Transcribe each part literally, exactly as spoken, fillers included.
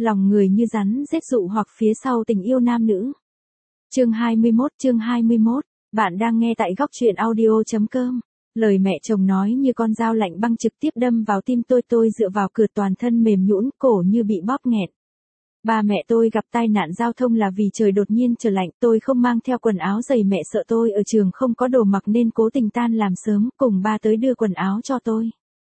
Lòng người như rắn rết dụ hoặc phía sau tình yêu nam nữ. Chương hai mươi mốt, chương hai mươi mốt, bạn đang nghe tại góc truyện audio.com. Lời mẹ chồng nói như con dao lạnh băng trực tiếp đâm vào tim tôi, tôi dựa vào cửa toàn thân mềm nhũn, cổ như bị bóp nghẹt. Ba mẹ tôi gặp tai nạn giao thông là vì trời đột nhiên trở lạnh, tôi không mang theo quần áo dày, mẹ sợ tôi ở trường không có đồ mặc nên cố tình tan làm sớm, cùng ba tới đưa quần áo cho tôi.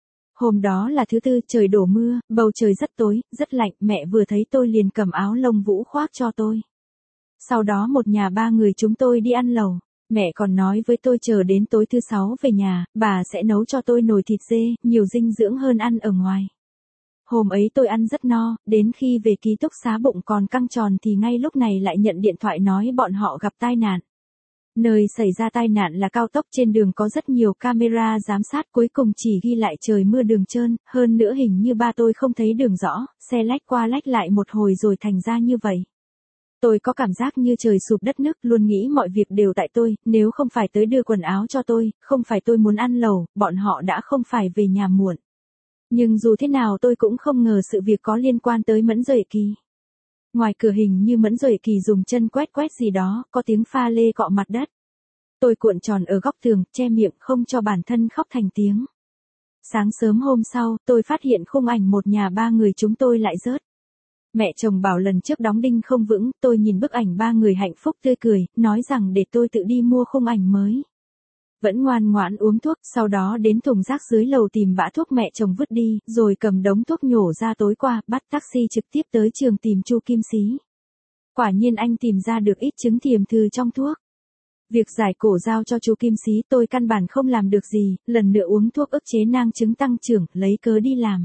Hôm đó là thứ tư, trời đổ mưa, bầu trời rất tối, rất lạnh, mẹ vừa thấy tôi liền cầm áo lông vũ khoác cho tôi. Sau đó một nhà ba người chúng tôi đi ăn lẩu, mẹ còn nói với tôi chờ đến tối thứ sáu về nhà, bà sẽ nấu cho tôi nồi thịt dê, nhiều dinh dưỡng hơn ăn ở ngoài. Hôm ấy tôi ăn rất no, đến khi về ký túc xá bụng còn căng tròn thì ngay lúc này lại nhận điện thoại nói bọn họ gặp tai nạn. Nơi xảy ra tai nạn là cao tốc, trên đường có rất nhiều camera giám sát, cuối cùng chỉ ghi lại trời mưa đường trơn, hơn nữa hình như ba tôi không thấy đường rõ, xe lách qua lách lại một hồi rồi thành ra như vậy. Tôi có cảm giác như trời sụp đất nứt, luôn nghĩ mọi việc đều tại tôi, nếu không phải tới đưa quần áo cho tôi, không phải tôi muốn ăn lẩu, bọn họ đã không phải về nhà muộn. Nhưng dù thế nào tôi cũng không ngờ sự việc có liên quan tới Mẫn Duệ Kỳ. Ngoài cửa hình như Mẫn Duệ Kỳ dùng chân quét quét gì đó, có tiếng pha lê cọ mặt đất. Tôi cuộn tròn ở góc tường, che miệng không cho bản thân khóc thành tiếng. Sáng sớm hôm sau, tôi phát hiện khung ảnh một nhà ba người chúng tôi lại rớt. Mẹ chồng bảo lần trước đóng đinh không vững, tôi nhìn bức ảnh ba người hạnh phúc tươi cười, nói rằng để tôi tự đi mua khung ảnh mới. Vẫn ngoan ngoãn uống thuốc, sau đó đến thùng rác dưới lầu tìm bã thuốc mẹ chồng vứt đi, rồi cầm đống thuốc nhổ ra tối qua, bắt taxi trực tiếp tới trường tìm Chu Kim Xí. Quả nhiên anh tìm ra được ít chứng thiềm thư trong thuốc. Việc giải cổ giao cho chú Kim Xí tôi căn bản không làm được gì, lần nữa uống thuốc ức chế nang chứng tăng trưởng, lấy cớ đi làm.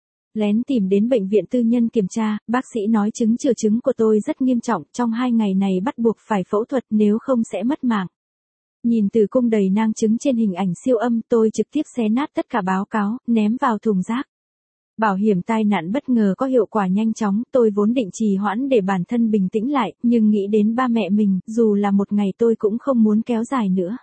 Lén tìm đến bệnh viện tư nhân kiểm tra, bác sĩ nói chứng chữa chứng của tôi rất nghiêm trọng, trong hai ngày này bắt buộc phải phẫu thuật nếu không sẽ mất mạng. Nhìn từ cung đầy nang chứng trên hình ảnh siêu âm, tôi trực tiếp xé nát tất cả báo cáo, ném vào thùng rác. Bảo hiểm tai nạn bất ngờ có hiệu quả nhanh chóng, tôi vốn định trì hoãn để bản thân bình tĩnh lại, nhưng nghĩ đến ba mẹ mình, dù là một ngày tôi cũng không muốn kéo dài nữa.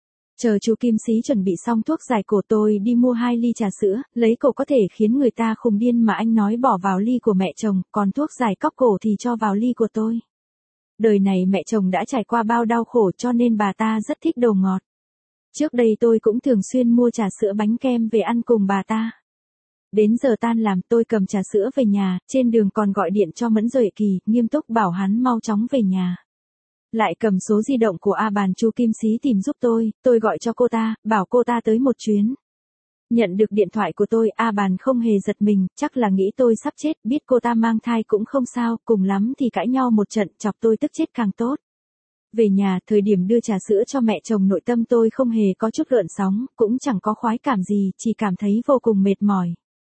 Chờ chú Kim Xí chuẩn bị xong thuốc giải cổ, tôi đi mua hai ly trà sữa, lấy cổ có thể khiến người ta khùng điên mà anh nói bỏ vào ly của mẹ chồng, còn thuốc giải cóc cổ thì cho vào ly của tôi. Đời này mẹ chồng đã trải qua bao đau khổ cho nên bà ta rất thích đồ ngọt. Trước đây tôi cũng thường xuyên mua trà sữa bánh kem về ăn cùng bà ta. Đến giờ tan làm tôi cầm trà sữa về nhà, trên đường còn gọi điện cho Mẫn Duệ Kỳ, nghiêm túc bảo hắn mau chóng về nhà. Lại cầm số di động của A Bàn Chu Kim Xí tìm giúp tôi, tôi gọi cho cô ta, bảo cô ta tới một chuyến. Nhận được điện thoại của tôi, A Bàn không hề giật mình, chắc là nghĩ tôi sắp chết, biết cô ta mang thai cũng không sao, cùng lắm thì cãi nhau một trận, chọc tôi tức chết càng tốt. Về nhà, thời điểm đưa trà sữa cho mẹ chồng, nội tâm tôi không hề có chút gợn sóng, cũng chẳng có khoái cảm gì, chỉ cảm thấy vô cùng mệt mỏi.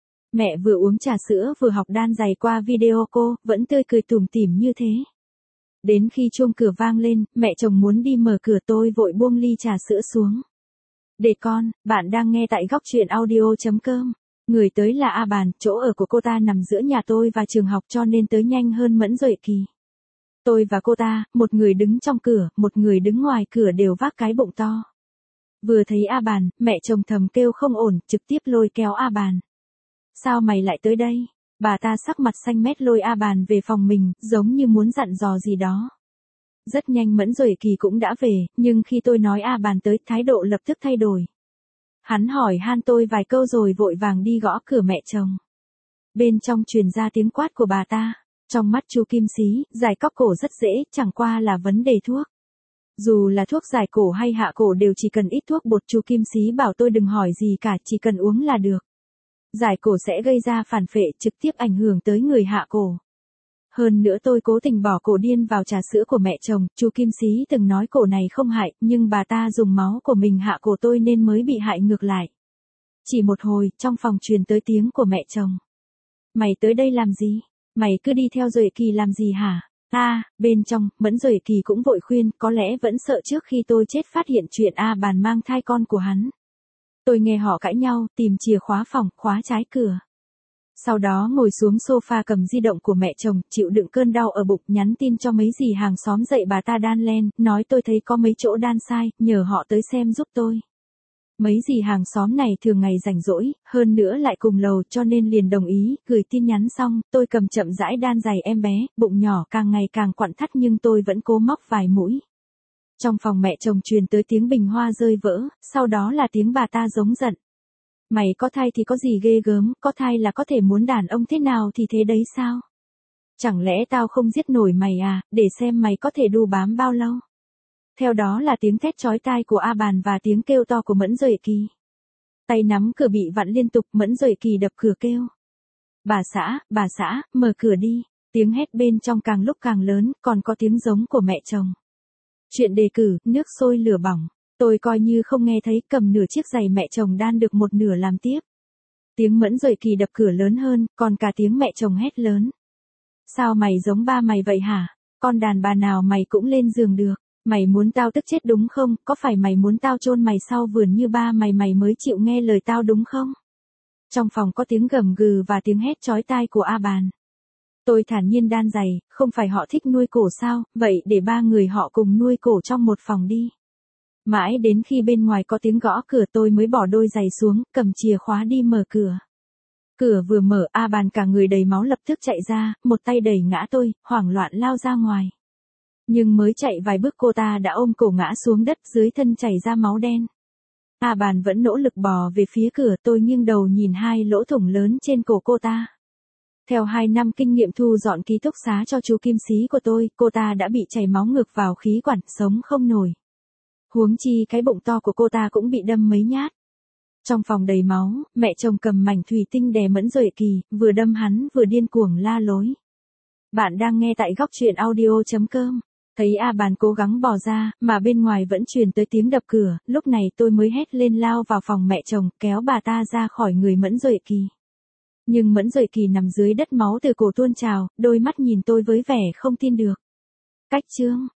Mẹ vừa uống trà sữa vừa học đan giày qua video cô, vẫn tươi cười tủm tỉm như thế. Đến khi chuông cửa vang lên, mẹ chồng muốn đi mở cửa, tôi vội buông ly trà sữa xuống. Để con, bạn đang nghe tại góc truyện audio.com. Người tới là A Bàn, chỗ ở của cô ta nằm giữa nhà tôi và trường học cho nên tới nhanh hơn Mẫn Duệ Kỳ. Tôi và cô ta, một người đứng trong cửa, một người đứng ngoài cửa đều vác cái bụng to. Vừa thấy A Bàn, mẹ chồng thầm kêu không ổn, trực tiếp lôi kéo A Bàn. Sao mày lại tới đây? Bà ta sắc mặt xanh mét lôi A Bàn về phòng mình, giống như muốn dặn dò gì đó. Rất nhanh Mẫn Duệ Kỳ cũng đã về, nhưng khi tôi nói A Bàn tới, thái độ lập tức thay đổi. Hắn hỏi han tôi vài câu rồi vội vàng đi gõ cửa mẹ chồng. Bên trong truyền ra tiếng quát của bà ta. Trong mắt Chu Kim Xí, giải cóc cổ rất dễ, chẳng qua là vấn đề thuốc. Dù là thuốc giải cổ hay hạ cổ đều chỉ cần ít thuốc bột, Chu Kim Xí bảo tôi đừng hỏi gì cả, chỉ cần uống là được. Giải cổ sẽ gây ra phản phệ, trực tiếp ảnh hưởng tới người hạ cổ. Hơn nữa tôi cố tình bỏ cổ điên vào trà sữa của mẹ chồng, Chu Kim Xí từng nói cổ này không hại, nhưng bà ta dùng máu của mình hạ cổ tôi nên mới bị hại ngược lại. Chỉ một hồi, trong phòng truyền tới tiếng của mẹ chồng. Mày tới đây làm gì? Mày cứ đi theo Duệ Kỳ làm gì hả? À, bên trong, Mẫn Duệ Kỳ cũng vội khuyên, có lẽ vẫn sợ trước khi tôi chết phát hiện chuyện A Bàn mang thai con của hắn. Tôi nghe họ cãi nhau, tìm chìa khóa phòng, khóa trái cửa. Sau đó ngồi xuống sofa cầm di động của mẹ chồng, chịu đựng cơn đau ở bụng, nhắn tin cho mấy dì hàng xóm dạy bà ta đan len, nói tôi thấy có mấy chỗ đan sai, nhờ họ tới xem giúp tôi. Mấy dì hàng xóm này thường ngày rảnh rỗi, hơn nữa lại cùng lầu cho nên liền đồng ý, gửi tin nhắn xong, tôi cầm chậm rãi đan giày em bé, bụng nhỏ càng ngày càng quặn thắt nhưng tôi vẫn cố móc vài mũi. Trong phòng mẹ chồng truyền tới tiếng bình hoa rơi vỡ, sau đó là tiếng bà ta giống giận. Mày có thai thì có gì ghê gớm, có thai là có thể muốn đàn ông thế nào thì thế đấy sao? Chẳng lẽ tao không giết nổi mày à, để xem mày có thể đu bám bao lâu? Theo đó là tiếng thét chói tai của A Bàn và tiếng kêu to của Mẫn Duệ Kỳ. Tay nắm cửa bị vặn liên tục, Mẫn Duệ Kỳ đập cửa kêu. Bà xã, bà xã, mở cửa đi. Tiếng hét bên trong càng lúc càng lớn, còn có tiếng giống của mẹ chồng. Chuyện đề cử, nước sôi lửa bỏng. Tôi coi như không nghe thấy, cầm nửa chiếc giày mẹ chồng đan được một nửa làm tiếp. Tiếng Mẫn Duệ Kỳ đập cửa lớn hơn, còn cả tiếng mẹ chồng hét lớn. Sao mày giống ba mày vậy hả? Con đàn bà nào mày cũng lên giường được. Mày muốn tao tức chết đúng không? Có phải mày muốn tao chôn mày sau vườn như ba mày mày mới chịu nghe lời tao đúng không? Trong phòng có tiếng gầm gừ và tiếng hét chói tai của A Bàn. Tôi thản nhiên đan giày, không phải họ thích nuôi cổ sao, vậy để ba người họ cùng nuôi cổ trong một phòng đi. Mãi đến khi bên ngoài có tiếng gõ cửa tôi mới bỏ đôi giày xuống, cầm chìa khóa đi mở cửa. Cửa vừa mở, A Bàn cả người đầy máu lập tức chạy ra, một tay đẩy ngã tôi, hoảng loạn lao ra ngoài. Nhưng mới chạy vài bước cô ta đã ôm cổ ngã xuống đất, dưới thân chảy ra máu đen. A Bàn vẫn nỗ lực bò về phía cửa, tôi nghiêng đầu nhìn hai lỗ thủng lớn trên cổ cô ta. Theo hai năm kinh nghiệm thu dọn ký túc xá cho chú Kim Xí của tôi, cô ta đã bị chảy máu ngược vào khí quản, sống không nổi. Huống chi cái bụng to của cô ta cũng bị đâm mấy nhát. Trong phòng đầy máu, mẹ chồng cầm mảnh thủy tinh đè Mẫn Duệ Kỳ, vừa đâm hắn vừa điên cuồng la lối. Bạn đang nghe tại góc truyện audio chấm com. Thấy A Bàn cố gắng bò ra, mà bên ngoài vẫn truyền tới tiếng đập cửa, lúc này tôi mới hét lên lao vào phòng mẹ chồng, kéo bà ta ra khỏi người Mẫn Duệ Kỳ. Nhưng Mẫn Duệ Kỳ nằm dưới đất máu từ cổ tuôn trào, đôi mắt nhìn tôi với vẻ không tin được. Cách chương